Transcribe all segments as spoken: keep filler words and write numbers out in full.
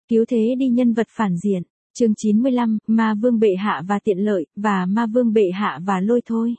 Cứu thế đi nhân vật phản diện. Chương chín mươi lăm, Ma Vương bệ hạ và tiện lợi, và Ma Vương bệ hạ và lôi thôi.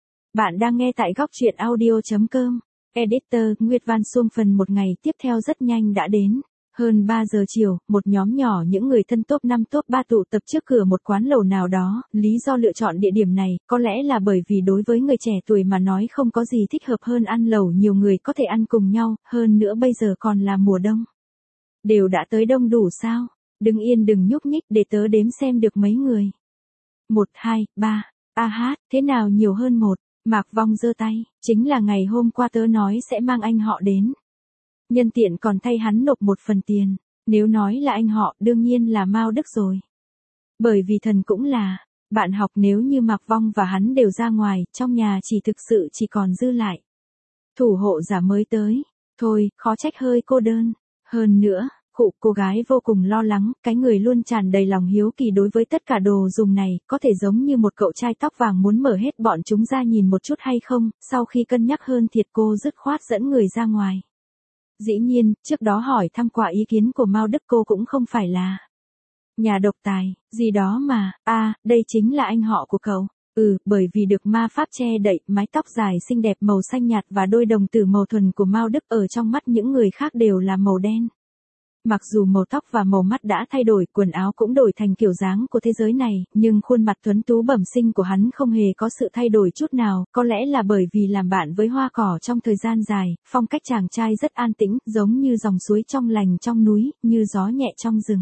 Bạn đang nghe tại góc truyện audio chấm com. Editor, Nguyệt Văn Xuông. Phần một ngày tiếp theo rất nhanh đã đến. Hơn ba giờ chiều, một nhóm nhỏ những người thân top năm top ba tụ tập trước cửa một quán lẩu nào đó. Lý do lựa chọn địa điểm này, có lẽ là bởi vì đối với người trẻ tuổi mà nói không có gì thích hợp hơn ăn lẩu nhiều người có thể ăn cùng nhau, hơn nữa bây giờ còn là mùa đông. Đều đã tới đông đủ sao? Đừng yên đừng nhúc nhích để tớ đếm xem được mấy người. Một, hai, ba. A hát, thế nào nhiều hơn một? Mạc Vong giơ tay, chính là ngày hôm qua tớ nói sẽ mang anh họ đến. Nhân tiện còn thay hắn nộp một phần tiền, nếu nói là anh họ đương nhiên là Mao Đức rồi. Bởi vì thần cũng là bạn học, nếu như Mạc Vong và hắn đều ra ngoài, trong nhà chỉ thực sự chỉ còn dư lại thủ hộ giả mới tới. Thôi, khó trách hơi cô đơn. Hơn nữa, cụ cô gái vô cùng lo lắng, cái người luôn tràn đầy lòng hiếu kỳ đối với tất cả đồ dùng này, có thể giống như một cậu trai tóc vàng muốn mở hết bọn chúng ra nhìn một chút hay không, sau khi cân nhắc hơn thiệt cô dứt khoát dẫn người ra ngoài. Dĩ nhiên, trước đó hỏi thăm qua ý kiến của Mao Đức cô cũng không phải là nhà độc tài, gì đó mà, a à, đây chính là anh họ của cậu. Ừ, bởi vì được ma pháp che đậy, mái tóc dài xinh đẹp màu xanh nhạt và đôi đồng tử màu thuần của Mao Đức ở trong mắt những người khác đều là màu đen. Mặc dù màu tóc và màu mắt đã thay đổi, quần áo cũng đổi thành kiểu dáng của thế giới này, nhưng khuôn mặt tuấn tú bẩm sinh của hắn không hề có sự thay đổi chút nào, có lẽ là bởi vì làm bạn với hoa cỏ trong thời gian dài, phong cách chàng trai rất an tĩnh, giống như dòng suối trong lành trong núi, như gió nhẹ trong rừng.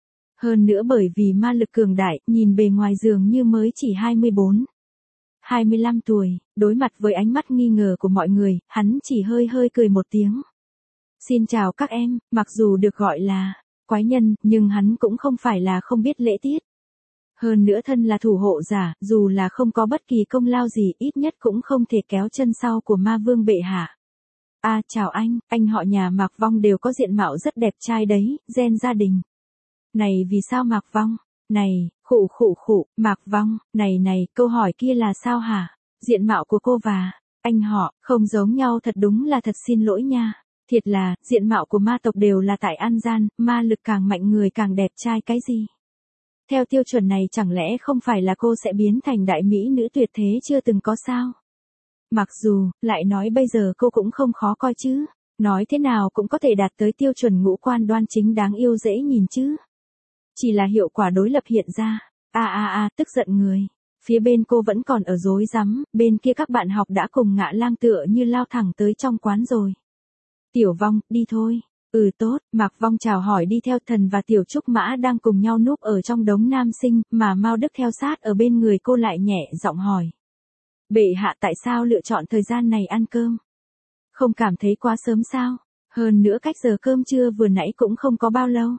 Hơn nữa bởi vì ma lực cường đại, nhìn bề ngoài dường như mới chỉ hai mươi bốn, hai mươi lăm tuổi, đối mặt với ánh mắt nghi ngờ của mọi người, hắn chỉ hơi hơi cười một tiếng. Xin chào các em, mặc dù được gọi là quái nhân, nhưng hắn cũng không phải là không biết lễ tiết. Hơn nữa thân là thủ hộ giả, dù là không có bất kỳ công lao gì, ít nhất cũng không thể kéo chân sau của Ma Vương bệ hạ. À, chào anh, anh họ nhà Mạc Vong đều có diện mạo rất đẹp trai đấy, gen gia đình. Này vì sao Mạc Vong? Này, khụ khụ khụ, Mạc Vong, này này, câu hỏi kia là sao hả? Diện mạo của cô và anh họ không giống nhau, thật đúng là thật xin lỗi nha. Thiệt là, diện mạo của ma tộc đều là tại ăn gian, ma lực càng mạnh người càng đẹp trai cái gì? Theo tiêu chuẩn này chẳng lẽ không phải là cô sẽ biến thành đại mỹ nữ tuyệt thế chưa từng có sao? Mặc dù, lại nói bây giờ cô cũng không khó coi chứ, nói thế nào cũng có thể đạt tới tiêu chuẩn ngũ quan đoan chính đáng yêu dễ nhìn chứ. Chỉ là hiệu quả đối lập hiện ra, a a a, tức giận người. Phía bên cô vẫn còn ở rối rắm, bên kia các bạn học đã cùng ngạ lang tựa như lao thẳng tới trong quán rồi. Tiểu Vong, đi thôi. Ừ tốt, Mạc Vong chào hỏi đi theo. Thần và Tiểu Trúc Mã đang cùng nhau núp ở trong đống nam sinh, mà Mao Đức theo sát ở bên người cô lại nhẹ giọng hỏi. Bệ hạ tại sao lựa chọn thời gian này ăn cơm? Không cảm thấy quá sớm sao? Hơn nữa cách giờ cơm trưa vừa nãy cũng không có bao lâu.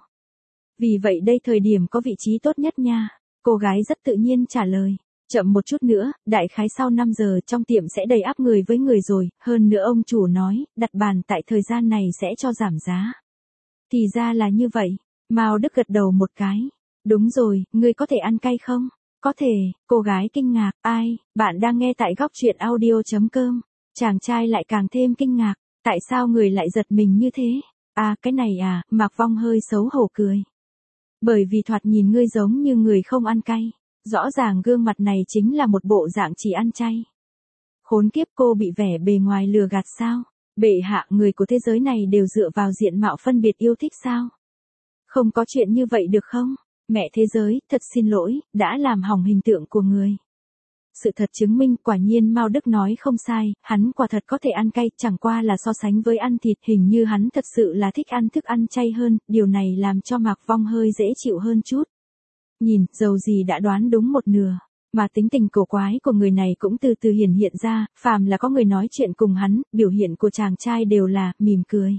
Vì vậy đây thời điểm có vị trí tốt nhất nha. Cô gái rất tự nhiên trả lời. Chậm một chút nữa, đại khái sau năm giờ trong tiệm sẽ đầy ắp người với người rồi, hơn nữa ông chủ nói, đặt bàn tại thời gian này sẽ cho giảm giá. Thì ra là như vậy, Mao Đức gật đầu một cái. Đúng rồi, ngươi có thể ăn cay không? Có thể, cô gái kinh ngạc, ai, bạn đang nghe tại góc truyện audio chấm com. Chàng trai lại càng thêm kinh ngạc, tại sao người lại giật mình như thế? À, cái này à, Mạc Vong hơi xấu hổ cười. Bởi vì thoạt nhìn ngươi giống như người không ăn cay. Rõ ràng gương mặt này chính là một bộ dạng chỉ ăn chay. Khốn kiếp, cô bị vẻ bề ngoài lừa gạt sao? Bệ hạ, người của thế giới này đều dựa vào diện mạo phân biệt yêu thích sao? Không có chuyện như vậy được không? Mẹ thế giới, thật xin lỗi, đã làm hỏng hình tượng của người. Sự thật chứng minh, quả nhiên Mao Đức nói không sai, hắn quả thật có thể ăn cay, chẳng qua là so sánh với ăn thịt, hình như hắn thật sự là thích ăn thức ăn chay hơn, điều này làm cho Mạc Vong hơi dễ chịu hơn chút. Nhìn, dầu gì đã đoán đúng một nửa, mà tính tình cổ quái của người này cũng từ từ hiển hiện ra, phàm là có người nói chuyện cùng hắn, biểu hiện của chàng trai đều là, mỉm cười.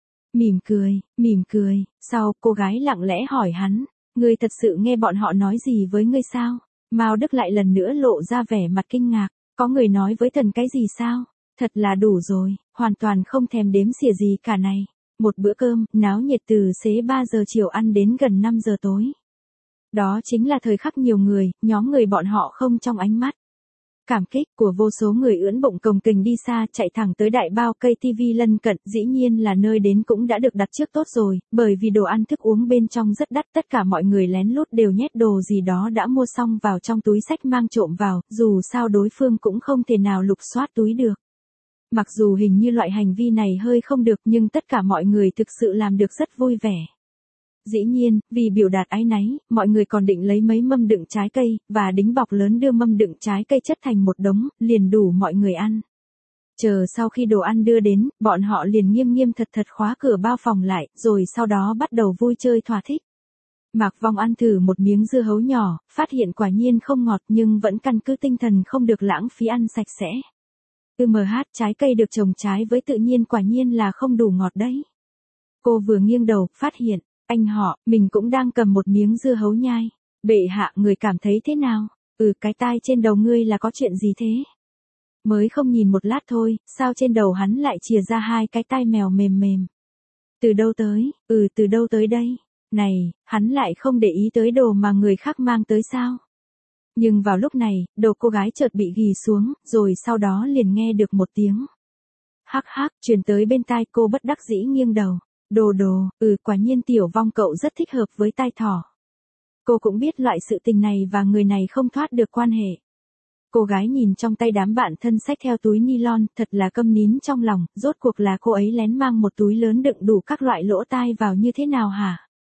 Mỉm cười, mỉm cười, sau, cô gái lặng lẽ hỏi hắn, ngươi thật sự nghe bọn họ nói gì với ngươi sao? Mao Đức lại lần nữa lộ ra vẻ mặt kinh ngạc, có người nói với thần cái gì sao? Thật là đủ rồi, hoàn toàn không thèm đếm xỉa gì cả này. Một bữa cơm, náo nhiệt từ xế ba giờ chiều ăn đến gần năm giờ tối. Đó chính là thời khắc nhiều người, nhóm người bọn họ không trong ánh mắt. cảm kích của vô số người ưỡn bụng cồng kềnh đi xa chạy thẳng tới đại bao cây tivi lân cận, dĩ nhiên là nơi đến cũng đã được đặt trước tốt rồi, bởi vì đồ ăn thức uống bên trong rất đắt, tất cả mọi người lén lút đều nhét đồ gì đó đã mua xong vào trong túi xách mang trộm vào, dù sao đối phương cũng không thể nào lục soát túi được. Mặc dù hình như loại hành vi này hơi không được nhưng tất cả mọi người thực sự làm được rất vui vẻ. Dĩ nhiên, vì biểu đạt áy náy, mọi người còn định lấy mấy mâm đựng trái cây, và đính bọc lớn đưa mâm đựng trái cây chất thành một đống, liền đủ mọi người ăn. Chờ sau khi đồ ăn đưa đến, bọn họ liền nghiêm nghiêm thật thật khóa cửa bao phòng lại, rồi sau đó bắt đầu vui chơi thỏa thích. Mạc Vong ăn thử một miếng dưa hấu nhỏ, phát hiện quả nhiên không ngọt nhưng vẫn căn cứ tinh thần không được lãng phí ăn sạch sẽ. ư em hát trái cây được trồng trái với tự nhiên quả nhiên là không đủ ngọt đấy. Cô vừa nghiêng đầu, phát hiện, anh họ, mình cũng đang cầm một miếng dưa hấu nhai. Bệ hạ, người cảm thấy thế nào? Ừ, cái tai trên đầu ngươi là có chuyện gì thế? Mới không nhìn một lát thôi, sao trên đầu hắn lại chìa ra hai cái tai mèo mềm mềm? Từ đâu tới? Ừ, từ đâu tới đây? Này, hắn lại không để ý tới đồ mà người khác mang tới sao? Nhưng vào lúc này, đầu cô gái chợt bị ghì xuống, rồi sau đó liền nghe được một tiếng. Hắc hắc, truyền tới bên tai cô bất đắc dĩ nghiêng đầu. Đồ đồ, ừ quả nhiên Tiểu Vong cậu rất thích hợp với tai thỏ. Cô cũng biết loại sự tình này và người này không thoát được quan hệ. Cô gái nhìn trong tay đám bạn thân xách theo túi nylon, thật là câm nín trong lòng, rốt cuộc là cô ấy lén mang một túi lớn đựng đủ các loại lỗ tai vào như thế nào hả?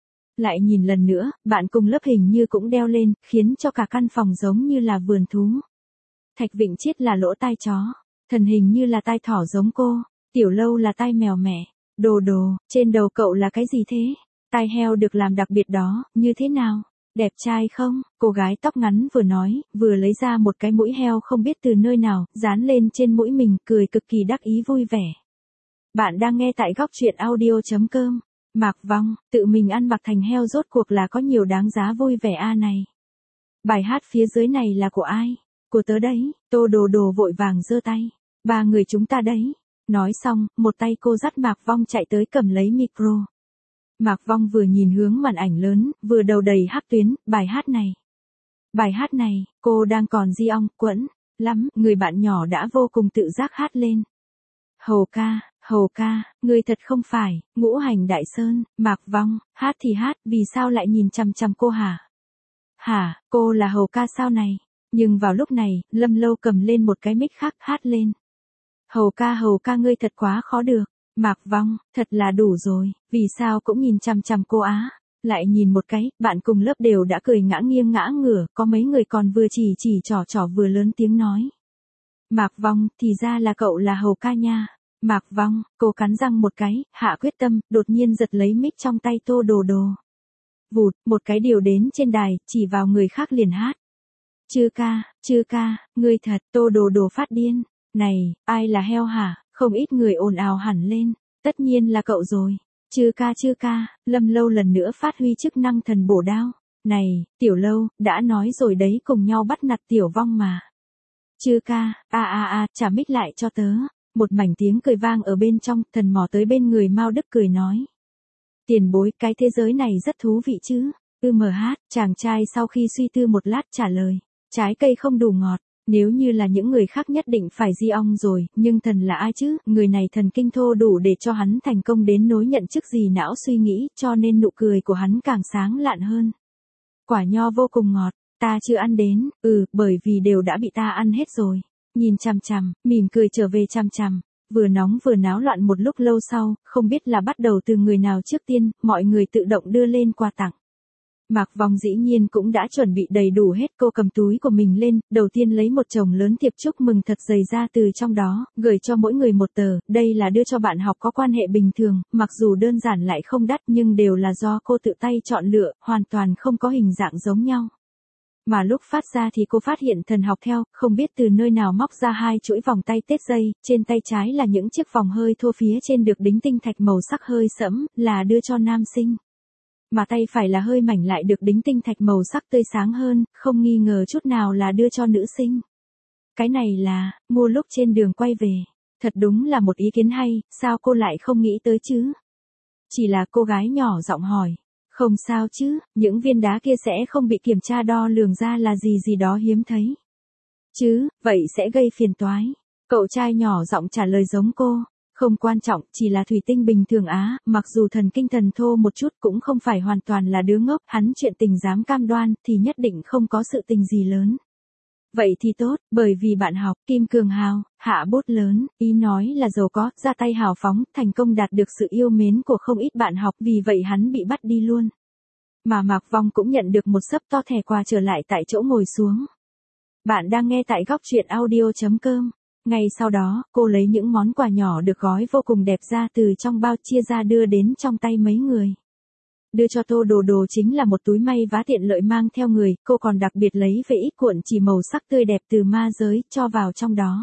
Lại nhìn lần nữa, bạn cùng lớp hình như cũng đeo lên, khiến cho cả căn phòng giống như là vườn thú. Thạch Vịnh Chiết là lỗ tai chó, Thần hình như là tai thỏ giống cô, Tiểu Lâu là tai mèo mẹ. Đồ đồ, trên đầu cậu là cái gì thế? Tai heo được làm đặc biệt đó, như thế nào? Đẹp trai không? Cô gái tóc ngắn vừa nói, vừa lấy ra một cái mũi heo không biết từ nơi nào, dán lên trên mũi mình, cười cực kỳ đắc ý vui vẻ. Bạn đang nghe tại góc truyện audio chấm com. Mạc Vong, tự mình ăn mặc thành heo rốt cuộc là có nhiều đáng giá vui vẻ a này. Bài hát phía dưới này là của ai? Của tớ đấy. Tô Đồ Đồ vội vàng giơ tay. Ba người chúng ta đấy. Nói xong, một tay cô dắt Mạc Vong chạy tới cầm lấy micro. Mạc Vong vừa nhìn hướng màn ảnh lớn, vừa đầu đầy hắc tuyến, bài hát này. Bài hát này, cô đang còn di ong, quẫn, lắm, người bạn nhỏ đã vô cùng tự giác hát lên. Hầu ca, Hầu ca, ngươi thật không phải, Ngũ Hành Đại Sơn, Mạc Vong, hát thì hát, vì sao lại nhìn chằm chằm cô hả? Hả, cô là Hầu ca sao này? Nhưng vào lúc này, Lâm Lâu cầm lên một cái mic khác hát lên. Hầu ca Hầu ca ngươi thật quá khó được. Mạc Vong, thật là đủ rồi, vì sao cũng nhìn chằm chằm cô á? Lại nhìn một cái, bạn cùng lớp đều đã cười ngã nghiêng ngã ngửa, có mấy người còn vừa chỉ chỉ trò trò vừa lớn tiếng nói. Mạc Vong, thì ra là cậu là Hầu ca nha. Mạc Vong, cô cắn răng một cái, hạ quyết tâm, đột nhiên giật lấy mic trong tay Tô Đồ Đồ. Vụt, một cái điều đến trên đài, chỉ vào người khác liền hát. Chư ca, chư ca, ngươi thật, Tô Đồ Đồ phát điên. Này, ai là heo hả? Không ít người ồn ào hẳn lên. Tất nhiên là cậu rồi. Chư ca chư ca, Lâm Lâu lần nữa phát huy chức năng thần bổ đao. Này, Tiểu Lâu, đã nói rồi đấy cùng nhau bắt nạt Tiểu Vong mà. Chư ca, a a a, trả mic lại cho tớ. Một mảnh tiếng cười vang ở bên trong, thần mò tới bên người Mao Đức cười nói. Tiền bối, cái thế giới này rất thú vị chứ. ư em hát, chàng trai sau khi suy tư một lát trả lời. Trái cây không đủ ngọt. Nếu như là những người khác nhất định phải di ong rồi, nhưng thần là ai chứ, người này thần kinh thô đủ để cho hắn thành công đến nối nhận chức gì não suy nghĩ, cho nên nụ cười của hắn càng sáng lạn hơn. Quả nho vô cùng ngọt, ta chưa ăn đến, ừ, bởi vì đều đã bị ta ăn hết rồi. Nhìn chằm chằm, mỉm cười trở về chằm chằm, vừa nóng vừa náo loạn một lúc lâu sau, không biết là bắt đầu từ người nào trước tiên, mọi người tự động đưa lên quà tặng. Mạc Vong dĩ nhiên cũng đã chuẩn bị đầy đủ hết, cô cầm túi của mình lên, đầu tiên lấy một chồng lớn thiệp chúc mừng thật dày ra từ trong đó, gửi cho mỗi người một tờ, đây là đưa cho bạn học có quan hệ bình thường, mặc dù đơn giản lại không đắt nhưng đều là do cô tự tay chọn lựa, hoàn toàn không có hình dạng giống nhau. Mà lúc phát ra thì cô phát hiện thần học theo, không biết từ nơi nào móc ra hai chuỗi vòng tay tết dây, trên tay trái là những chiếc vòng hơi thô phía trên được đính tinh thạch màu sắc hơi sẫm, là đưa cho nam sinh. Mà tay phải là hơi mảnh lại được đính tinh thạch màu sắc tươi sáng hơn, không nghi ngờ chút nào là đưa cho nữ sinh. Cái này là, mua lúc trên đường quay về. Thật đúng là một ý kiến hay, sao cô lại không nghĩ tới chứ? Chỉ là cô gái nhỏ giọng hỏi. Không sao chứ, những viên đá kia sẽ không bị kiểm tra đo lường ra là gì gì đó hiếm thấy. Chứ, vậy sẽ gây phiền toái. Cậu trai nhỏ giọng trả lời giống cô. Không quan trọng, chỉ là thủy tinh bình thường á, mặc dù thần kinh thần thô một chút cũng không phải hoàn toàn là đứa ngốc, hắn chuyện tình dám cam đoan thì nhất định không có sự tình gì lớn. Vậy thì tốt, bởi vì bạn học, Kim Cường Hào, hạ bút lớn, ý nói là giàu có, ra tay hào phóng, thành công đạt được sự yêu mến của không ít bạn học, vì vậy hắn bị bắt đi luôn. Mà Mạc Vong cũng nhận được một xấp to thẻ quà trở lại tại chỗ ngồi xuống. Bạn đang nghe tại góc truyện audio.com. Ngay sau đó, cô lấy những món quà nhỏ được gói vô cùng đẹp ra từ trong bao chia ra đưa đến trong tay mấy người. Đưa cho Tô Đồ Đồ chính là một túi may vá tiện lợi mang theo người, cô còn đặc biệt lấy về ít cuộn chỉ màu sắc tươi đẹp từ ma giới, cho vào trong đó.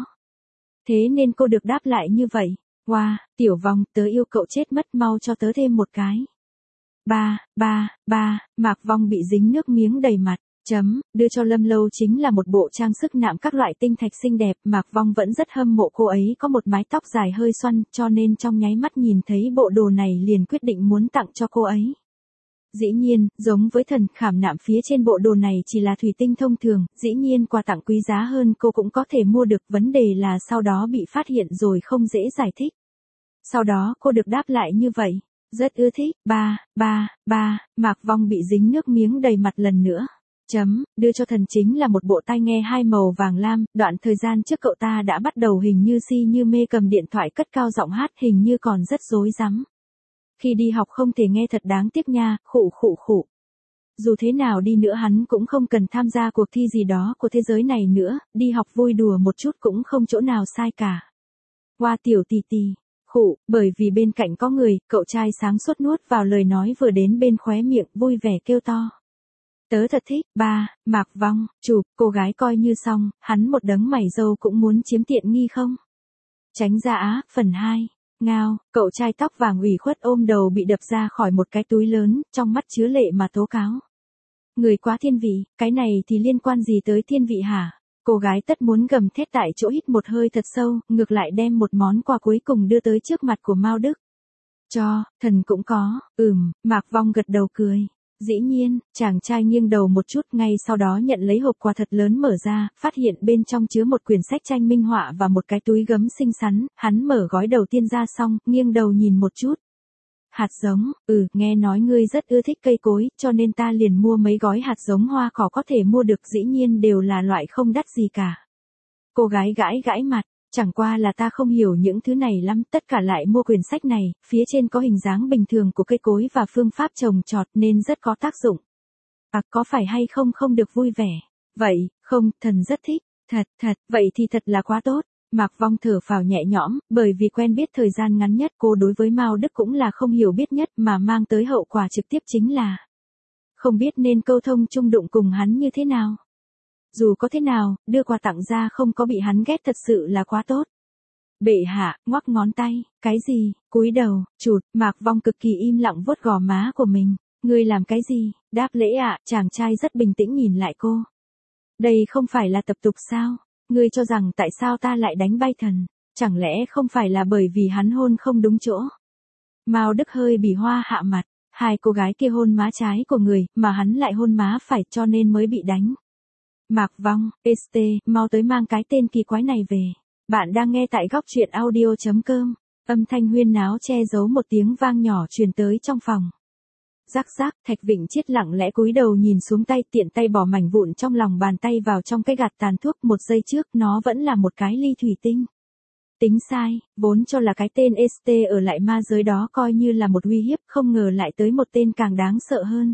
Thế nên cô được đáp lại như vậy. Wow, Tiểu Vong, tớ yêu cậu chết mất, mau cho tớ thêm một cái. Ba, ba, ba, Mạc Vong bị dính nước miếng đầy mặt. Chấm, đưa cho Lâm Lâu chính là một bộ trang sức nạm các loại tinh thạch xinh đẹp, Mạc Vong vẫn rất hâm mộ cô ấy có một mái tóc dài hơi xoăn, cho nên trong nháy mắt nhìn thấy bộ đồ này liền quyết định muốn tặng cho cô ấy. Dĩ nhiên, giống với thần, khảm nạm phía trên bộ đồ này chỉ là thủy tinh thông thường, dĩ nhiên quà tặng quý giá hơn cô cũng có thể mua được, vấn đề là sau đó bị phát hiện rồi không dễ giải thích. Sau đó cô được đáp lại như vậy, rất ưa thích, ba, ba, ba, Mạc Vong bị dính nước miếng đầy mặt lần nữa. Chấm, đưa cho thần chính là một bộ tai nghe hai màu vàng lam, đoạn thời gian trước cậu ta đã bắt đầu hình như si như mê cầm điện thoại cất cao giọng hát, hình như còn rất rối rắm. Khi đi học không thể nghe thật đáng tiếc nha, khụ khụ khụ. Dù thế nào đi nữa hắn cũng không cần tham gia cuộc thi gì đó của thế giới này nữa, đi học vui đùa một chút cũng không chỗ nào sai cả. Qua tiểu tì tì, khụ, bởi vì bên cạnh có người, cậu trai sáng suốt nuốt vào lời nói vừa đến bên khóe miệng, vui vẻ kêu to. Tớ thật thích, ba, Mạc Vong, chụp, cô gái coi như xong, hắn một đấng mày râu cũng muốn chiếm tiện nghi không? Tránh ra á, phần hai. Ngao, cậu trai tóc vàng ủy khuất ôm đầu bị đập ra khỏi một cái túi lớn, trong mắt chứa lệ mà tố cáo. Người quá thiên vị, cái này thì liên quan gì tới thiên vị hả? Cô gái tất muốn gầm thét tại chỗ, hít một hơi thật sâu, ngược lại đem một món quà cuối cùng đưa tới trước mặt của Mao Đức. Cho, thần cũng có, ừm, Mạc Vong gật đầu cười. Dĩ nhiên, chàng trai nghiêng đầu một chút, ngay sau đó nhận lấy hộp quà thật lớn mở ra, phát hiện bên trong chứa một quyển sách tranh minh họa và một cái túi gấm xinh xắn, hắn mở gói đầu tiên ra xong, nghiêng đầu nhìn một chút. Hạt giống, ừ, nghe nói ngươi rất ưa thích cây cối, cho nên ta liền mua mấy gói hạt giống hoa cỏ có thể mua được, dĩ nhiên đều là loại không đắt gì cả. Cô gái gãi gãi mặt. Chẳng qua là ta không hiểu những thứ này lắm, tất cả lại mua quyển sách này, phía trên có hình dáng bình thường của cây cối và phương pháp trồng trọt nên rất có tác dụng. À, có phải hay không không được vui vẻ? Vậy, không, thần rất thích, thật, thật, vậy thì thật là quá tốt. Mạc Vong thở phào nhẹ nhõm, bởi vì quen biết thời gian ngắn nhất cô đối với Mao Đức cũng là không hiểu biết nhất mà mang tới hậu quả trực tiếp chính là không biết nên câu thông chung đụng cùng hắn như thế nào. Dù có thế nào, đưa quà tặng ra không có bị hắn ghét thật sự là quá tốt. Bệ hạ, ngoắc ngón tay, cái gì, cúi đầu, chụt, Mạc Vong cực kỳ im lặng vuốt gò má của mình. Ngươi làm cái gì, đáp lễ ạ, à, chàng trai rất bình tĩnh nhìn lại cô. Đây không phải là tập tục sao, ngươi cho rằng tại sao ta lại đánh bay thần, chẳng lẽ không phải là bởi vì hắn hôn không đúng chỗ. Mao Đức hơi bỉ hoa hạ mặt, hai cô gái kia hôn má trái của người, mà hắn lại hôn má phải cho nên mới bị đánh. Mạc Vong, ét tê, mau tới mang cái tên kỳ quái này về. Bạn đang nghe tại góc truyện audio.com. Âm thanh huyên náo che giấu một tiếng vang nhỏ truyền tới trong phòng. Rắc rắc, Thạch Vịnh Chiết lặng lẽ cúi đầu nhìn xuống tay, tiện tay bỏ mảnh vụn trong lòng bàn tay vào trong cái gạt tàn thuốc, một giây trước nó vẫn là một cái ly thủy tinh. Tính sai, vốn cho là cái tên ét tê ở lại ma giới đó coi như là một uy hiếp, không ngờ lại tới một tên càng đáng sợ hơn.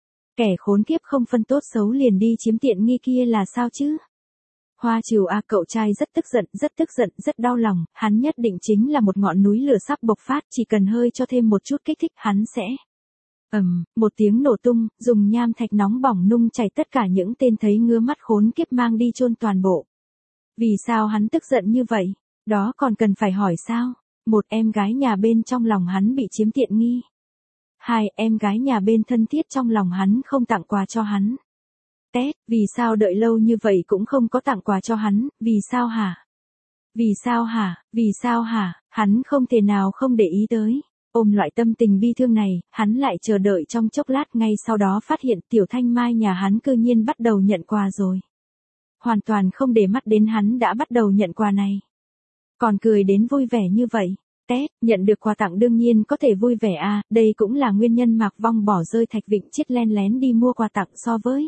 Kẻ khốn kiếp không phân tốt xấu liền đi chiếm tiện nghi kia là sao chứ? Hoa Trừu a, cậu trai rất tức giận, rất tức giận, rất đau lòng, hắn nhất định chính là một ngọn núi lửa sắp bộc phát, chỉ cần hơi cho thêm một chút kích thích hắn sẽ. Ầm, um, một tiếng nổ tung, dùng nham thạch nóng bỏng nung chảy tất cả những tên thấy ngứa mắt khốn kiếp mang đi chôn toàn bộ. Vì sao hắn tức giận như vậy? Đó còn cần phải hỏi sao? Một, em gái nhà bên trong lòng hắn bị chiếm tiện nghi. Hai, em gái nhà bên thân thiết trong lòng hắn không tặng quà cho hắn. Tét, vì sao đợi lâu như vậy cũng không có tặng quà cho hắn, vì sao hả? Vì sao hả, vì sao hả, hắn không thể nào không để ý tới. Ôm loại tâm tình bi thương này, hắn lại chờ đợi trong chốc lát, ngay sau đó phát hiện Tiểu Thanh Mai nhà hắn cư nhiên bắt đầu nhận quà rồi. hoàn toàn không để mắt đến hắn đã bắt đầu nhận quà này. Còn cười đến vui vẻ như vậy. Tét, nhận được quà tặng đương nhiên có thể vui vẻ à, đây cũng là nguyên nhân Mạc Vong bỏ rơi Thạch Vịnh Chiết len lén đi mua quà tặng so với.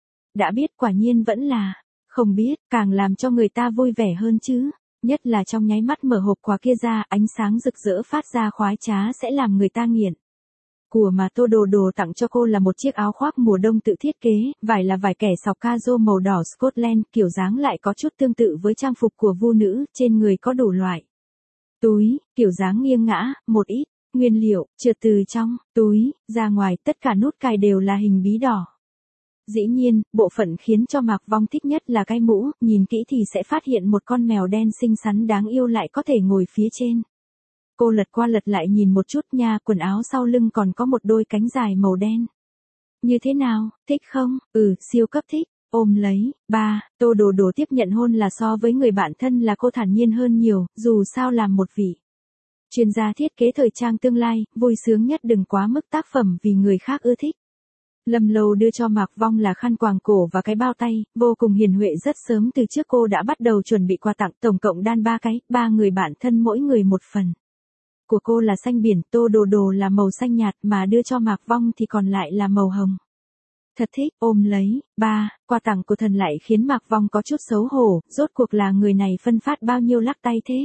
Đã biết quả nhiên vẫn là, không biết, càng làm cho người ta vui vẻ hơn chứ. Nhất là trong nháy mắt mở hộp quà kia ra, ánh sáng rực rỡ phát ra khoái trá sẽ làm người ta nghiện. Của mà Tô Đồ Đồ tặng cho cô là một chiếc áo khoác mùa đông tự thiết kế, vải là vải kẻ sọc casual màu đỏ Scotland, kiểu dáng lại có chút tương tự với trang phục của vu nữ, trên người có đủ loại. Túi, kiểu dáng nghiêng ngã, một ít, nguyên liệu, trượt từ trong, túi, ra ngoài, tất cả nút cài đều là hình bí đỏ. Dĩ nhiên, bộ phận khiến cho Mạc Vong thích nhất là cái mũ, nhìn kỹ thì sẽ phát hiện một con mèo đen xinh xắn đáng yêu lại có thể ngồi phía trên. Cô lật qua lật lại nhìn một chút nha, quần áo sau lưng còn có một đôi cánh dài màu đen. Như thế nào, thích không? Ừ, siêu cấp thích. Ôm lấy. Ba, Tô Đồ Đồ tiếp nhận hôn là so với người bạn thân là cô thản nhiên hơn nhiều, dù sao làm một vị chuyên gia thiết kế thời trang tương lai, vui sướng nhất đừng quá mức tác phẩm vì người khác ưa thích. Lâm Lâu đưa cho Mạc Vong là khăn quàng cổ và cái bao tay, vô cùng hiền huệ rất sớm từ trước cô đã bắt đầu chuẩn bị quà tặng, tổng cộng đan ba cái, ba người bạn thân mỗi người một phần. Của cô là xanh biển, Tô Đồ Đồ là màu xanh nhạt mà đưa cho Mạc Vong thì còn lại là màu hồng. Thật thích, ôm lấy. Ba, quà tặng của thần lại khiến Mạc Vong có chút xấu hổ, rốt cuộc là người này phân phát bao nhiêu lắc tay thế?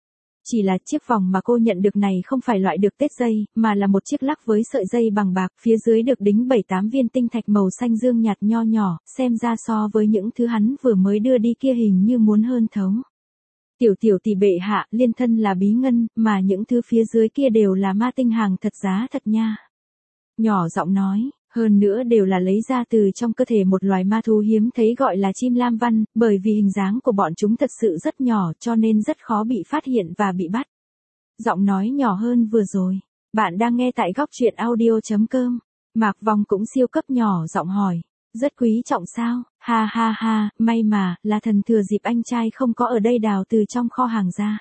Chỉ là chiếc vòng mà cô nhận được này không phải loại được tết dây, mà là một chiếc lắc với sợi dây bằng bạc, phía dưới được đính bảy tám viên tinh thạch màu xanh dương nhạt nho nhỏ, xem ra so với những thứ hắn vừa mới đưa đi kia hình như muốn hơn thấu. Tiểu tiểu tỷ bệ hạ, liên thân là bí ngân, mà những thứ phía dưới kia đều là ma tinh hàng thật giá thật nha. Nhỏ giọng nói. Hơn nữa đều là lấy ra từ trong cơ thể một loài ma thú hiếm thấy gọi là chim lam văn, bởi vì hình dáng của bọn chúng thật sự rất nhỏ cho nên rất khó bị phát hiện và bị bắt. Giọng nói nhỏ hơn vừa rồi. Bạn đang nghe tại góc truyện audio chấm com. Mạc Vong cũng siêu cấp nhỏ giọng hỏi. Rất quý trọng sao? Ha ha ha, may mà, là thần thừa dịp anh trai không có ở đây đào từ trong kho hàng ra.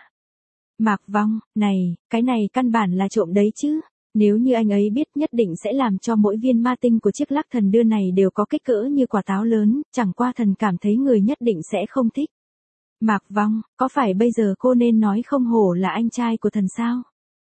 Mạc Vong, này, cái này căn bản là trộm đấy chứ. Nếu như anh ấy biết nhất định sẽ làm cho mỗi viên ma tinh của chiếc lắc thần đưa này đều có kích cỡ như quả táo lớn, chẳng qua thần cảm thấy người nhất định sẽ không thích. Mạc Vong, có phải bây giờ cô nên nói không hổ là anh trai của thần sao?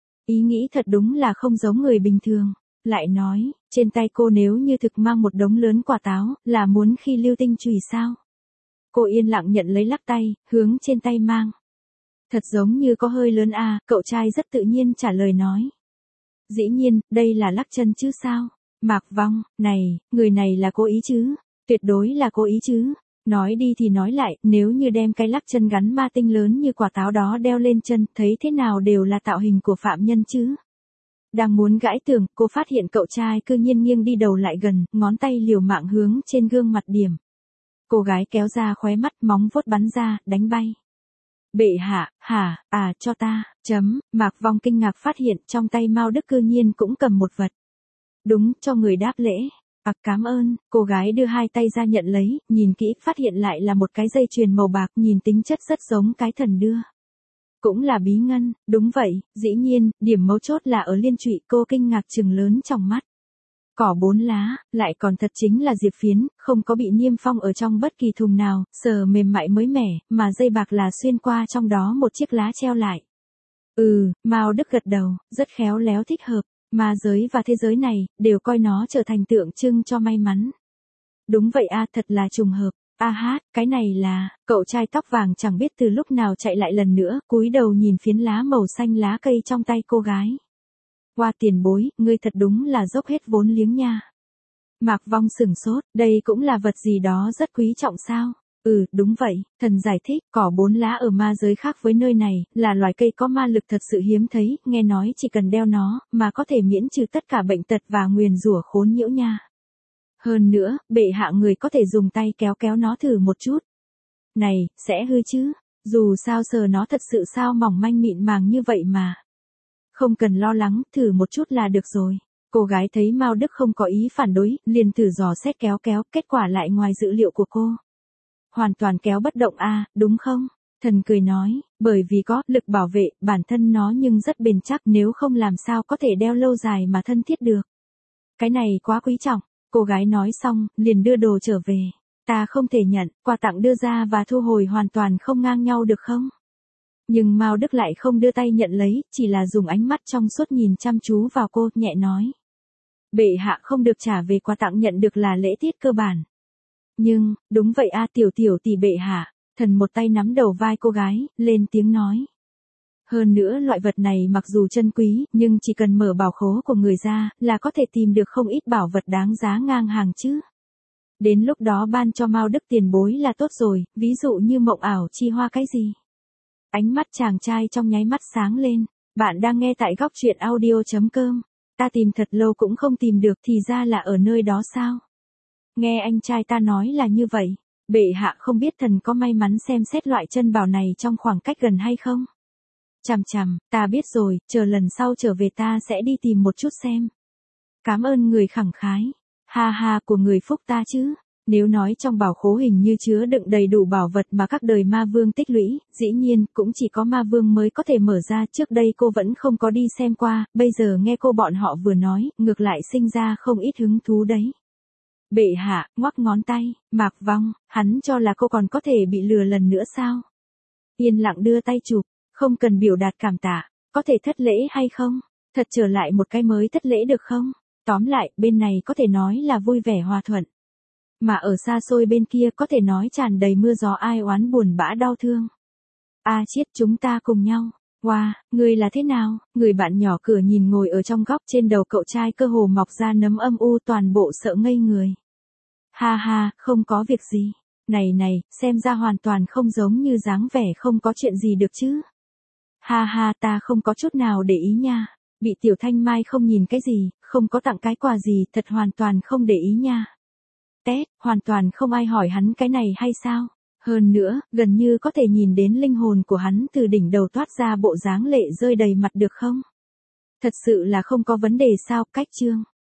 Ý nghĩ thật đúng là không giống người bình thường. Lại nói, trên tay cô nếu như thực mang một đống lớn quả táo, là muốn khi lưu tinh chùy sao? Cô yên lặng nhận lấy lắc tay, hướng trên tay mang. Thật giống như có hơi lớn à, cậu trai rất tự nhiên trả lời nói. Dĩ nhiên, đây là lắc chân chứ sao? Mạc Vong, này, người này là cố ý chứ? Tuyệt đối là cố ý chứ? Nói đi thì nói lại, nếu như đem cái lắc chân gắn ma tinh lớn như quả táo đó đeo lên chân, thấy thế nào đều là tạo hình của phạm nhân chứ? Đang muốn gãi tường, cô phát hiện cậu trai cư nhiên nghiêng đi đầu lại gần, ngón tay liều mạng hướng trên gương mặt điểm. Cô gái kéo ra khóe mắt, móng vuốt bắn ra, đánh bay. Bệ hạ, hả, à, cho ta, chấm, Mạc Vong kinh ngạc phát hiện trong tay Mao Đức cư nhiên cũng cầm một vật. Đúng, cho người đáp lễ. À, cảm ơn, cô gái đưa hai tay ra nhận lấy, nhìn kỹ phát hiện lại là một cái dây chuyền màu bạc, nhìn tính chất rất giống cái thần đưa. Cũng là bí ngân, đúng vậy, dĩ nhiên, điểm mấu chốt là ở liên trụy, cô kinh ngạc trừng lớn trong mắt. Cỏ bốn lá, lại còn thật chính là diệp phiến, không có bị niêm phong ở trong bất kỳ thùng nào, sờ mềm mại mới mẻ, mà dây bạc là xuyên qua trong đó một chiếc lá treo lại. Ừ, Mao Đức gật đầu, rất khéo léo thích hợp, ma giới và thế giới này, đều coi nó trở thành tượng trưng cho may mắn. Đúng vậy a, thật là trùng hợp. A hát, cái này là, cậu trai tóc vàng chẳng biết từ lúc nào chạy lại lần nữa, cúi đầu nhìn phiến lá màu xanh lá cây trong tay cô gái. Qua tiền bối, ngươi thật đúng là dốc hết vốn liếng nha. Mạc Vong sửng sốt, đây cũng là vật gì đó rất quý trọng sao? Ừ, đúng vậy, thần giải thích, cỏ bốn lá ở ma giới khác với nơi này, là loài cây có ma lực thật sự hiếm thấy, nghe nói chỉ cần đeo nó, mà có thể miễn trừ tất cả bệnh tật và nguyền rủa khốn nhiễu nha. Hơn nữa, bệ hạ người có thể dùng tay kéo kéo nó thử một chút. Này, sẽ hư chứ, dù sao sờ nó thật sự sao mỏng manh mịn màng như vậy mà. Không cần lo lắng, thử một chút là được rồi. Cô gái thấy Mao Đức không có ý phản đối, liền thử dò xét kéo kéo, kết quả lại ngoài dự liệu của cô. Hoàn toàn kéo bất động a, à, đúng không? Thần cười nói, bởi vì có lực bảo vệ bản thân nó nhưng rất bền chắc, nếu không làm sao có thể đeo lâu dài mà thân thiết được. Cái này quá quý trọng. Cô gái nói xong, liền đưa đồ trở về. Ta không thể nhận, quà tặng đưa ra và thu hồi hoàn toàn không ngang nhau được không? Nhưng Mao Đức lại không đưa tay nhận lấy, chỉ là dùng ánh mắt trong suốt nhìn chăm chú vào cô, nhẹ nói. Bệ hạ không được trả về quà tặng nhận được là lễ tiết cơ bản. Nhưng, đúng vậy a tiểu tiểu tỷ bệ hạ, thần một tay nắm đầu vai cô gái, lên tiếng nói. Hơn nữa loại vật này mặc dù chân quý, nhưng chỉ cần mở bảo khố của người ra, là có thể tìm được không ít bảo vật đáng giá ngang hàng chứ. Đến lúc đó ban cho Mao Đức tiền bối là tốt rồi, ví dụ như mộng ảo chi hoa cái gì. Ánh mắt chàng trai trong nháy mắt sáng lên, bạn đang nghe tại góc truyện audio chấm com. Ta tìm thật lâu cũng không tìm được thì ra là ở nơi đó sao? Nghe anh trai ta nói là như vậy, bệ hạ không biết thần có may mắn xem xét loại chân bảo này trong khoảng cách gần hay không? Chằm chằm, ta biết rồi, chờ lần sau trở về ta sẽ đi tìm một chút xem. Cảm ơn người khẳng khái. Ha ha của người phúc ta chứ. Nếu nói trong bảo khố hình như chứa đựng đầy đủ bảo vật mà các đời ma vương tích lũy, dĩ nhiên cũng chỉ có ma vương mới có thể mở ra. Trước đây cô vẫn không có đi xem qua, bây giờ nghe cô bọn họ vừa nói, ngược lại sinh ra không ít hứng thú đấy. Bệ hạ, ngoắc ngón tay, Mạc Vong, hắn cho là cô còn có thể bị lừa lần nữa sao? Yên lặng đưa tay chụp, không cần biểu đạt cảm tạ, có thể thất lễ hay không? Thật trở lại một cái mới thất lễ được không? Tóm lại, bên này có thể nói là vui vẻ hòa thuận. Mà ở xa xôi bên kia có thể nói tràn đầy mưa gió ai oán buồn bã đau thương. A Chiết chúng ta cùng nhau. Wow, người là thế nào? Người bạn nhỏ cửa nhìn ngồi ở trong góc trên đầu cậu trai cơ hồ mọc ra nấm âm u toàn bộ sợ ngây người. Ha ha, không có việc gì. Này này, xem ra hoàn toàn không giống như dáng vẻ không có chuyện gì được chứ. Ha ha ta không có chút nào để ý nha. Bị Tiểu Thanh Mai không nhìn cái gì, không có tặng cái quà gì, thật hoàn toàn không để ý nha. Tét, hoàn toàn không ai hỏi hắn cái này hay sao? Hơn nữa, gần như có thể nhìn đến linh hồn của hắn từ đỉnh đầu toát ra bộ dáng lệ rơi đầy mặt được không? Thật sự là không có vấn đề sao, cách chương.